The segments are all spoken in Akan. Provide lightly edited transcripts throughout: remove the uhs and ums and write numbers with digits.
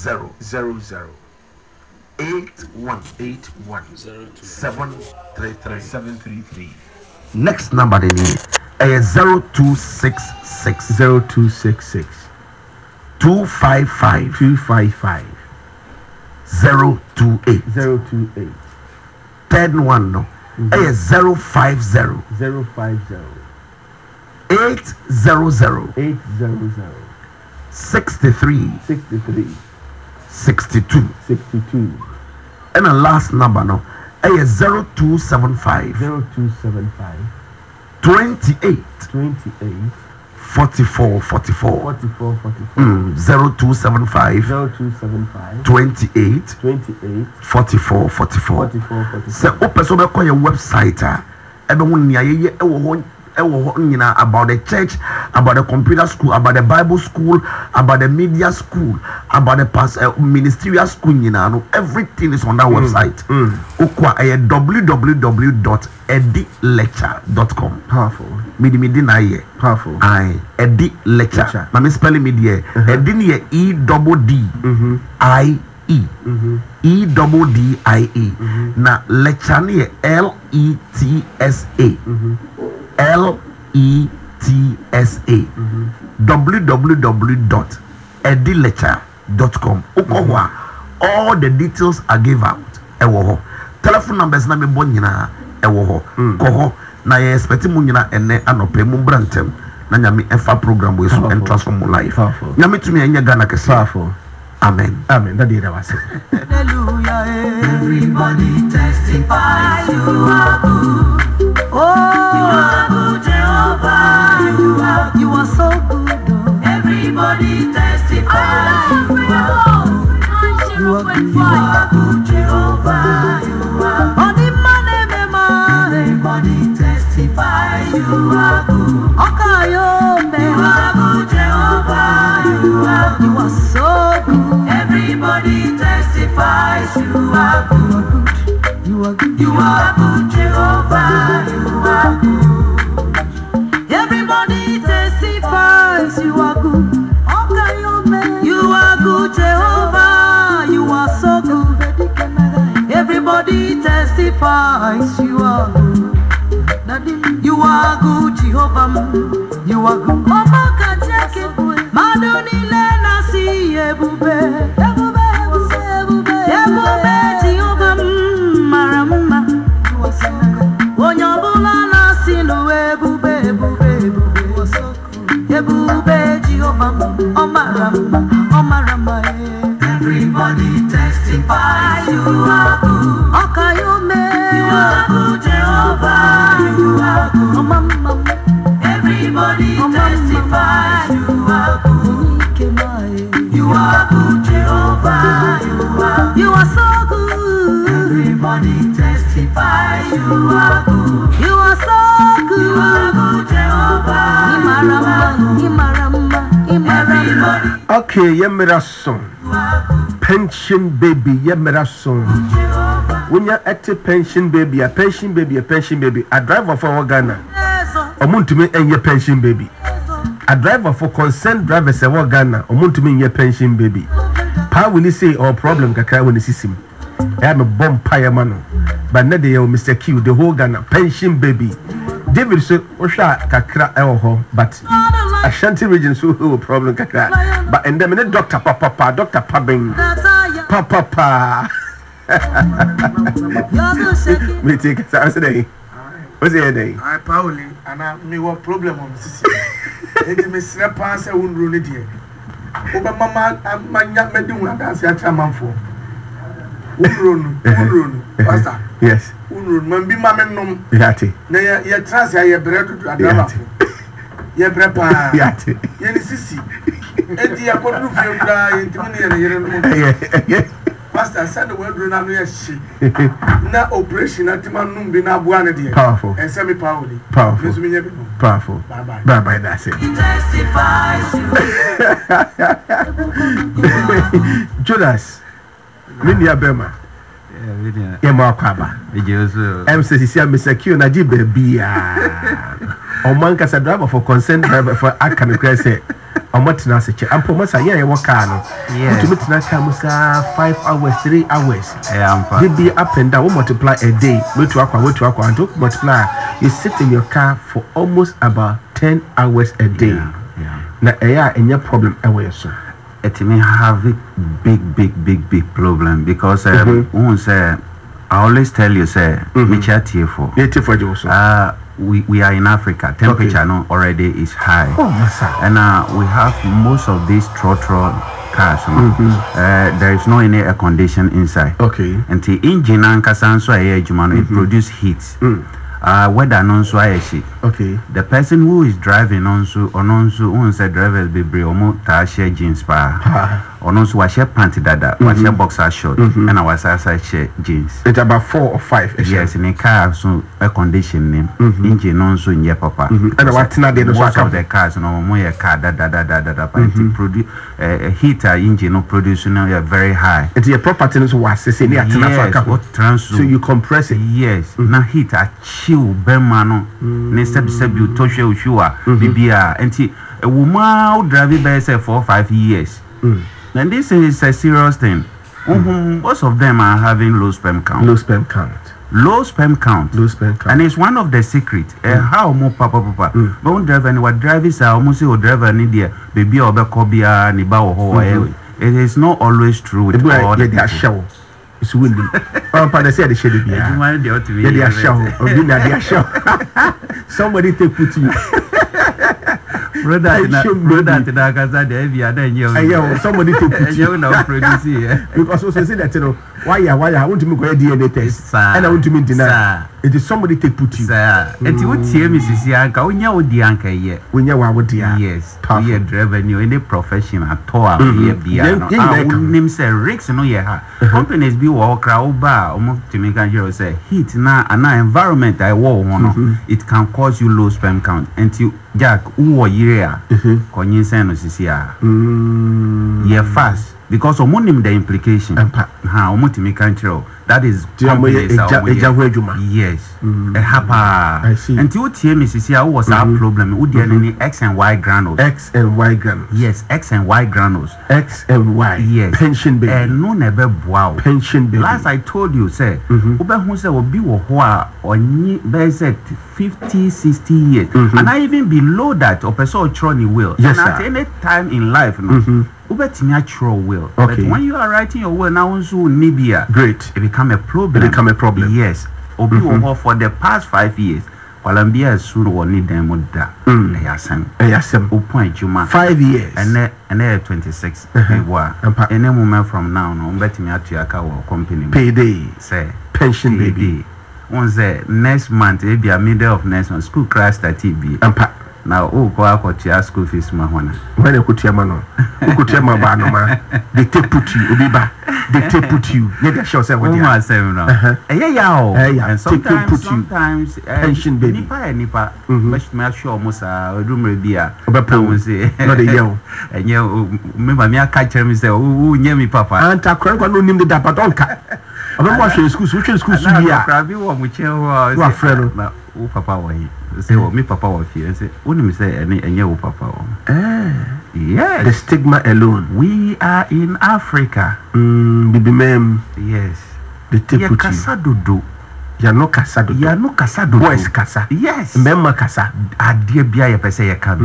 733. Next number they need is 0266 255 028. Third one no is 050 800 63 62. And the last number no is 0275 28 44 0275 28 44 so open so call your website about the church, about the computer school, about the Bible school, about the media school, about the ministerial school, everything is on that website. www.edilecture.com. Powerful. Powerful. Edi lecture. Now me spelling media. Edi EDDIE. EDDIE. Na lecture ni LETSA. LETSA. www.edilecture.com. All the details are given out. Telephone numbers na me bonyina koho na ye expect mu nyina ene anope mu brantem na nyame efa program we so and transform life. Nyame tumi anya Ghana kesafo. Amen. That did was it. Hallelujah. Everybody testify you are good. Oh, you are good, Jehovah. You are so good. Everybody testify you are good. You are good, Jehovah. You are good. Everybody testify you are good. You are good, Jehovah. You are so good. Everybody testifies you are good. You are good, Jehovah. You are good. Everybody testifies you are good. You are good, Jehovah. You are so good. Everybody testifies you are good. You are good, Jehovah. You are good. Madoni lena si ebube. Ebube Jehovah marama. Onyabula na si no ebube. Ebube Jehovah omarama. Everybody testify you are good. Okayome. You are good, Jehovah. You are good. Everybody testify you are good. You are good, Jehovah. You are so good. Everybody testify you are good. You are so good. You are good, Jehovah. Imarama. Okay, yemera song. Pension baby, yemera song. When you're at a pension baby, a driver for Ghana. Omuntumi enye pension baby. A driver for concerned drivers ewo Ghana. Omuntumi enye pension baby. Pa will say or problem kakra when see him. I am a bomb pie man. But na dey Mr. Q the whole Ghana pension baby. David say osha kakra ewo but Ashanti region so problem kakra. But and then Dr. Papa Dr. Pabing Papa. Me take it today. What's the day? I Pauli and I me what problem on Sisi. It me snap pass a wound run it here. Oba mama manya me do na dance ya chairman for. Unrun. Pastor. Yes. Unrun man bi ma me nom. Yati. Na ya trans ya bread to adama for. Ya brepa. Yati. Ye ni Sisi. Edi ya ko du fi okra yentimi ne yere no. Pastor said the word run no she. Na operation atima num bi na aboa ne de. Powerful. And semi Pauli. Powerful. Powerful. Bye. That's it. Judas. Minia Bema. Yeah, Markaba. MCC Mr. Q na jibe bia. O man ka driver for concerned driver for Akan say Omotina seche. Ampo masa ye wo car no. Yes. To metina car musa 5 hours, 3 hours. Yeah, They be up and down. We multiply a day. We to aqua, and to multiply. You sit in your car for almost about 10 hours a day. Yeah. Na any problem away so. It may have a big problem because I always tell you, say, me chat here for. We are in Africa. Temperature no already is high. And we have most of these throttle cars. There is no any air condition inside. Okay. And the engine and kasanso it produce heat. Weather non so okay. The person who is driving on say drivers be omo ta share jeans pa. Ononso wa share panty dada, wa share boxer short, and our share jeans. It's about 4 or 5. Yes, in a car so air conditioning, engine also in your papa. And what na dey most of the cars no more car da but produce heater engine no produce no very high. It's your property no so was say near so you compress it. Yes, na heater chill bema no ne step you touch you sure bibia enti a woman drive by say 4 or 5 years. And this is a serious thing. Most of them are having low sperm count. Low sperm count. And it's one of the secrets. How more papa. But when driver and what drivers are almost your driver need there, baby or becobia, niba or it is not always true with all the show. It's windy. They say the shady show. Somebody take put you. Brother, somebody to put you now produce because also say that why I want to make a DNA test and I want to deny it is somebody to put you and you would see Mrs. Yanka when you would the anchor yet when you are with yes we are driven you any profession at all name say Ricks no yeah companies be walk bar to make a say heat now and environment I war one it can cause you low sperm count until Jack who year konyin no sisia yeah fast because omonim the implication omotimi control that is yes I see until TM sisia was our problem would there any X and Y granules yes X and Y granules yes pension baby and no never wow pension baby last I told you say who say obi wo ho a onyi be say 50-60 years and I even below that or person trony will yes, and at any time in life natural will but when you are writing your will now also nibia great it become a problem yes obi wo for the past 5 years Colombia is soon one need them with that yasem point juma 5 years and 26 any moment from now no bet me at your company payday say pension baby one say next month it be a middle of next month school class that be now go out school fees ma hona when you put your man they take put you obiba they take put you you show say what you say no and sometimes pension baby nipa me sure almost room bia obepo say no the yell and you remember me catch me say who near me papa and akran no nim the dapa don ka obepo school here krabi wo mu che wo you afraid na wo papa wo yi say wo me papa wo fi say woni me say enye wo papa wo yes the stigma alone we are in Africa bibi mem yes the take put you ya no kasa do boys kasa yes memma kasa adie bia ye pese ye ka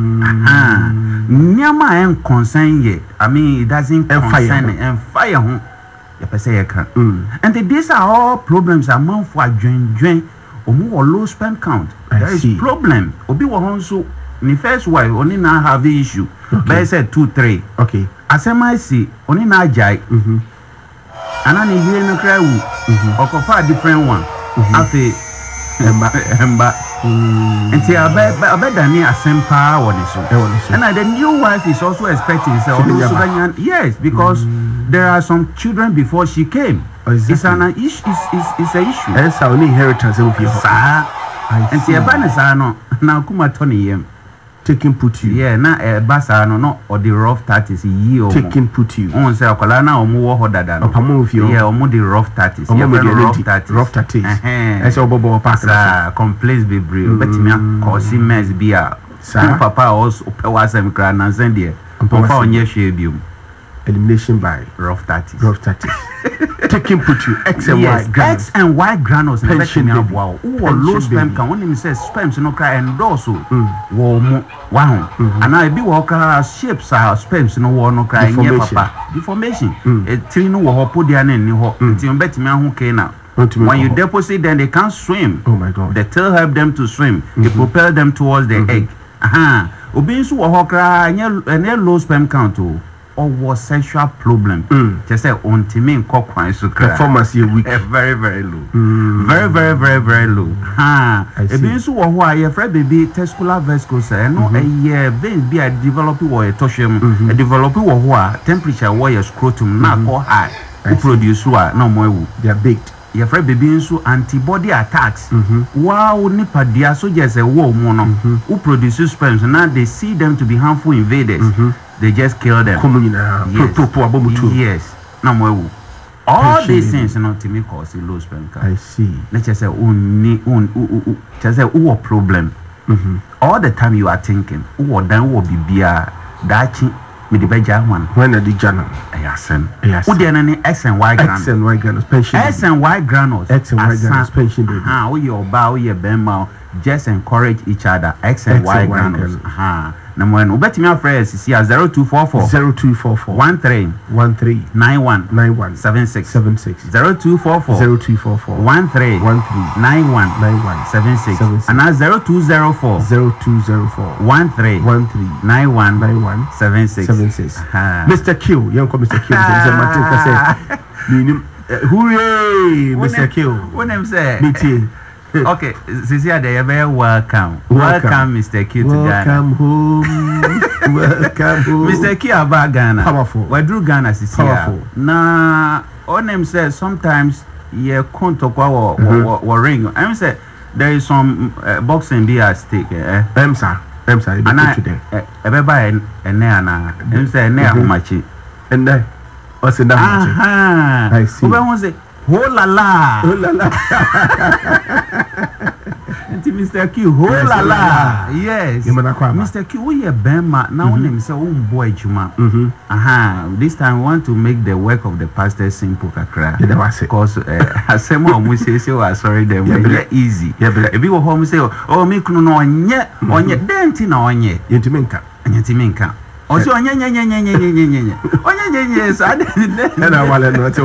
nyama en concern ye I mean it doesn't concern and fire ho ye pese ye ka and these are all problems among for adwen omo low sperm count there is problem obi wo honso ni first wife oni na have issue by say 2-3 okay asema si oni na ajai anani here no cry wu okofa different one afi emba until abedani asempa woni so and the new wife is also expecting so yes because there are some children before she came. It's an issue. It's an issue. That's our inheritance of your sir. And see, no now kuma Tony yem taking put you. Yeah, na basa no or the rough 30s year. Taking put you. On say akola na omo wo hoda da no. Yeah, omo the rough 30s. Yeah, rough 30s. Ese obobo pass. Complaints be brave. Bet me cause mess be a papa also was a cran and send here. Elimination by rough 30s. Taking put you X and Y granules. X and Y granules. Pension baby. Wow. Low sperm can when him says sperms no cry and also wow. And I be walker shapes are sperms no war no cry near papa. Deformation. A tree no war put the in the hot. Until bet me who came now. When you deposit them they can't swim. Oh my God. The tail help them to swim. It propel them towards the egg. Obinsu war cry and low sperm count too. Or was sexual problem. Just say on Timin Cockwan so performance you weak. Very, very low. Very low. A being so why a friend baby testicular vesicles and no a year be a developer or a toshium, a developer or what temperature wire scrotum not go high. Who produce what no more they are baked. Your friend baby so antibody attacks. Wow, nipa dia so just a war mono who produces sperms and now they see them to be harmful invaders. They just kill them. Yes. No more. All these things not to me cause low sperm count. I see. Let's just say just say a problem. All the time you are thinking, then will be beer that me the beja one. When are the journal? Yes. Who there any X and Y granules? X and Y granules pension. X and Y granules. X and Y granules pension baby. We your bow your bema just encourage each other. X and Y granules. Number one, bet me friends is 0244 13 91 76 0244 13 91 76 and 0204 13 91 76. Mr. Q, young Mr. Q, hooray, Mr. Q. When I'm saying meeting. Okay, Cecilia, they are very welcome, Mr. Q to Ghana. Welcome home. Mr. Q about Ghana. Powerful. We drew Ghana, Cecilia. Now, on him says sometimes you can't talk or ring. I'm say there is some boxing be at stake. Emsa, and I everybody and now, and say how much and then what's in that? I see. When was it? Oh la la. Mr. Q, oh la la. Yes. Mr. Q, we are Bema. Now name is boy Juma. This time we want to make the work of the pastor simple kakra. Because asemo omu say we sorry them very easy. If you home say oh me kunu no onye denti na onye. Yentimenka. Oso onye so na wale no to.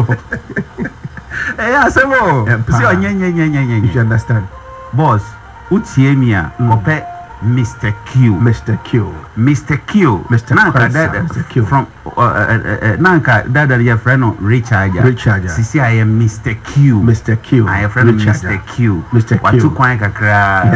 Asemo. Si onye if you understand. Boss, Utiemia, Ope, Mr. Q. Mr. Q. Nanka, from Nanka, that your friend Richard. Sisi, I am Mr. Q. I am friend Mr. Q. What you quite a cry?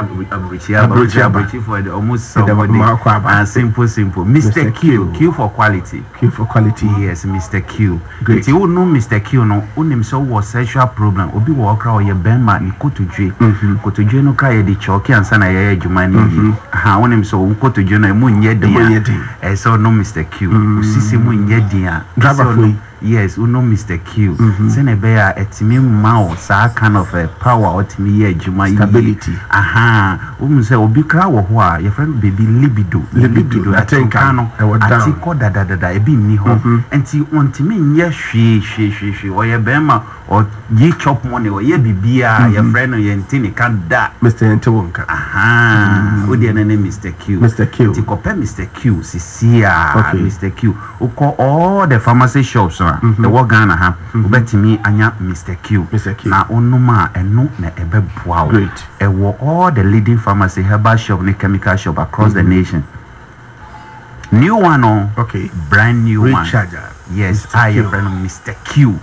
For the almost somebody. Simple. Mr. Q for quality. Yes, Mr. Q. Great. You know Mr. Q no unim so was sexual problem. Obi walk out your bema ni kotujwe. Kotujwe no cry the choki and sana ya jumani. Unim so kotujwe no munye dia. So no Mr. Q. Sisi munye dia. Driver yes, you know Mr. Q. Sene beya etimi mao sa kind of a power otimi ye juma stability. Say obi kra wo ho a your friend baby libido I think kano atiko da ebi ni ho enti ontimi nye hwe o ye bema or ye chop money or ye bibia your friend no ye ntini kan da Mr. Entewonka. Odi ene Mr. Q. Ti kope Mr. Q sisia Mr. Q uko all the pharmacy shops the work Ghana ha ubetimi anya Mr. Q na onuma eno na ebeboa great all the leading pharmacy herbal shop and chemical shop across the nation. New one brand new one. Yes, I am friend Mr. Q.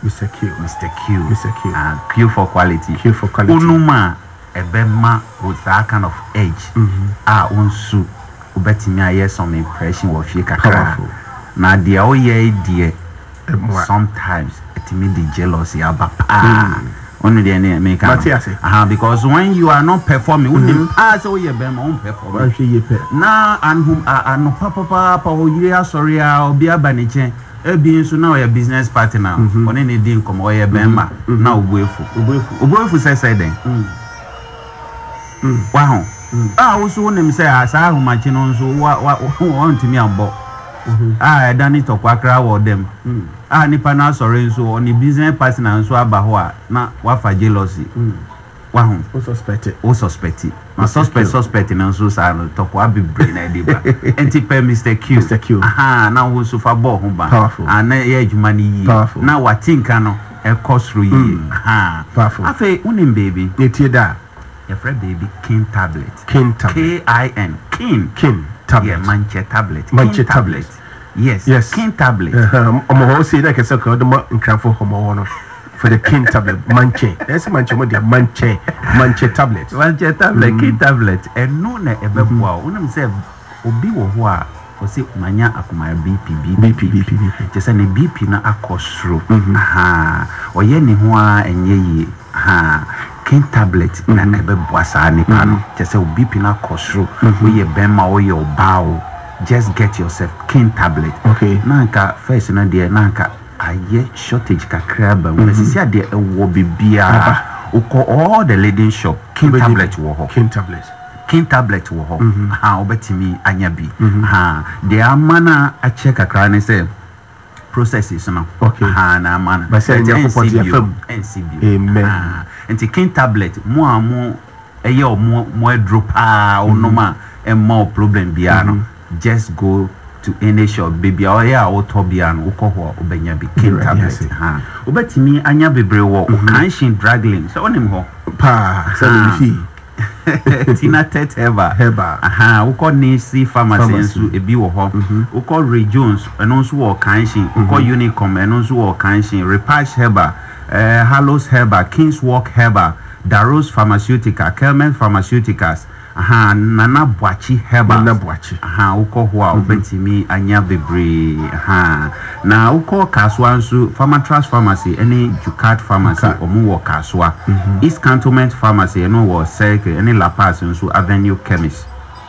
Q for quality. Onuma ebema with that kind of edge. Unsu ubetimi aye some impression wo fie kakra. Na dia oye sometimes it mean the jealousy about only the name make because when you are not performing so you be on perform now and whom no papa o sorry o bia baniche e bi so now your business partner on any day come o ye bema now obuefu say then wow Also him say asa humachi no so want me ambo. Dani to kwakra wo dem. Nipa na sorry so on the business partner so aba ho a na wafa jealousy. Wahun o suspect na suspect na so sa no to kwa bibre na deba enti per Mr. Q na wo so fa ball ho ba na ye adwuma ni yi na watinka no e kosro yi afa unim baby etie da your friend baby King tablet King tablet King tablet yeah manche tablet Manche tablet yes King tablet omo ho say that kese ko do mo nkrafo homo no for the King tablet manche yes manche mo dia manche tablet King tablet and no na ebeboa unam say obi wo ho a o say manya akoma BP just say BP na akosro oye ni ho a enye yi King tablet na ebeboa sa nipa no just say BP na akosro we ye bema o ye obao just get yourself King tablet okay nanka first na dia nanka aye shortage kakra ba we sisi ade ewo bibia uko all the leading shop King tablet wo ho King tablet wo ho obetimi anya bi de amana a check kakra ne say processes no okay na amana ba say NCB amen enti King tablet mo amo eye mo drop onoma e mo problem bia no just go to any shop baby or ya otobia no ukoho obenya bi King tablet obetimi anya bebre wo kanshin dragling so onim ho pa so Tina Tet Heba uko Nisi Pharmacy ensu ebi wo ho uko Ray Jones enonsu wo kanshin uko Unicom enonsu wo kanshin Repash Heba Hallows Heba King's Walk Heba Daros Pharmaceutical Kelman Pharmaceuticals Nana Bwachi Heba uko huwa ubetimi anya bebre na uko kaswa nsu Pharmatrust Pharmacy eni Jukat Pharmacy omu wo kaswa East Cantonment Pharmacy eno wo Circle eni La Paz nsu Avenue Chemist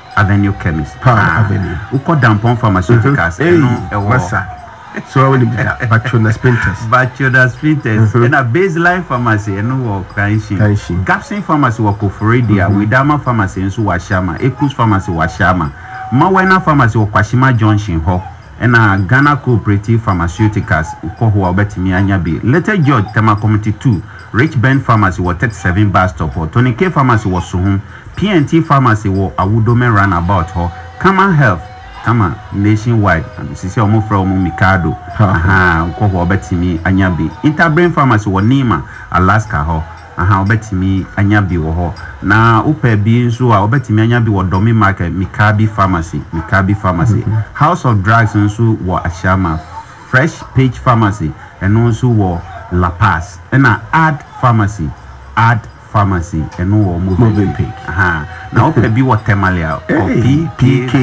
Avenue uko Dampon Pharmaceuticals eno ewo so when Bachonas Printers and a Baseline Pharmacy and no Kanshin Gapsin Pharmacy wa Kofredia Widama Pharmacy and Washama Ekus Pharmacy Washama Mawena Pharmacy wa Kwashima Junction ho and a Ghana Cooperative Pharmaceuticals uko huwa betimi anyabi Letter George Tema Committee 2 Rich Ben Pharmacy wa 37 bus stop ho Tony K Pharmacy wa Suhum PNT Pharmacy wa Awudome Runabout ho Kama Health Kama nationwide and sisi omo from Mikado uko ho betimi anyabi Interbrain Pharmacy wa Nima Alaska ho obetimi anyabi wo ho na upe bi nso a obetimi anyabi wo Domi Market Mikabi Pharmacy House of Drugs nso wo Ashama Fresh Page Pharmacy eno nso wo La Paz na Add Pharmacy eno wo Moving Page na upe bi wo Temalia PK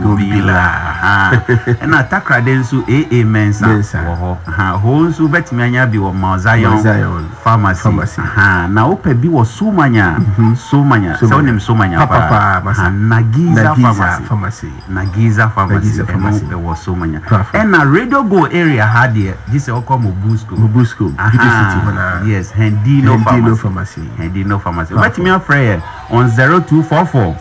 Gobila na Takra denso AA Mensa wo ho ho nso betimi anyabi wo Mount Zion Pharmacy na upe bi wo Sumanya so nim Sumanya papa Nagiza Pharmacy eno wo Sumanya na Radio Go area had here this oko Mobusco yes Hendino Pharmacy but me afraid on 0244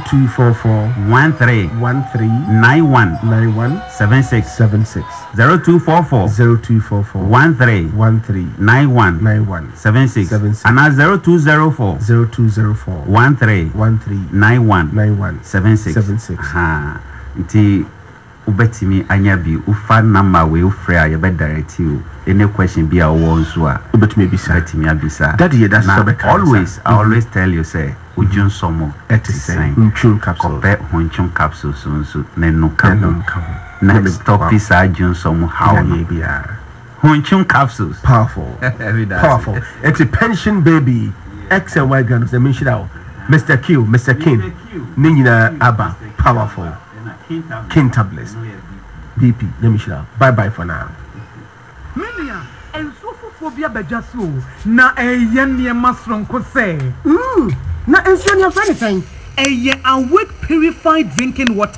13 91 76 0244 13 91 76 and 0204 13 91 76 nti ubetimi anyabi ufa number we ufrɛ you bet direct you any question be a wonso a ubetimi abisa daddy that's I always tell you say ujun somo etisɛn nchun capsule be honchun capsule so nenu kam next stop is ajun somo how ye bia honchun capsules powerful it's a pension baby X and Y guns they mention out Mr. King Nina Abba powerful King tablets BP let me shout bye for now Milia and so phobia bejaso na yen masronko say na ensuring your friend saying a awake purified drinking water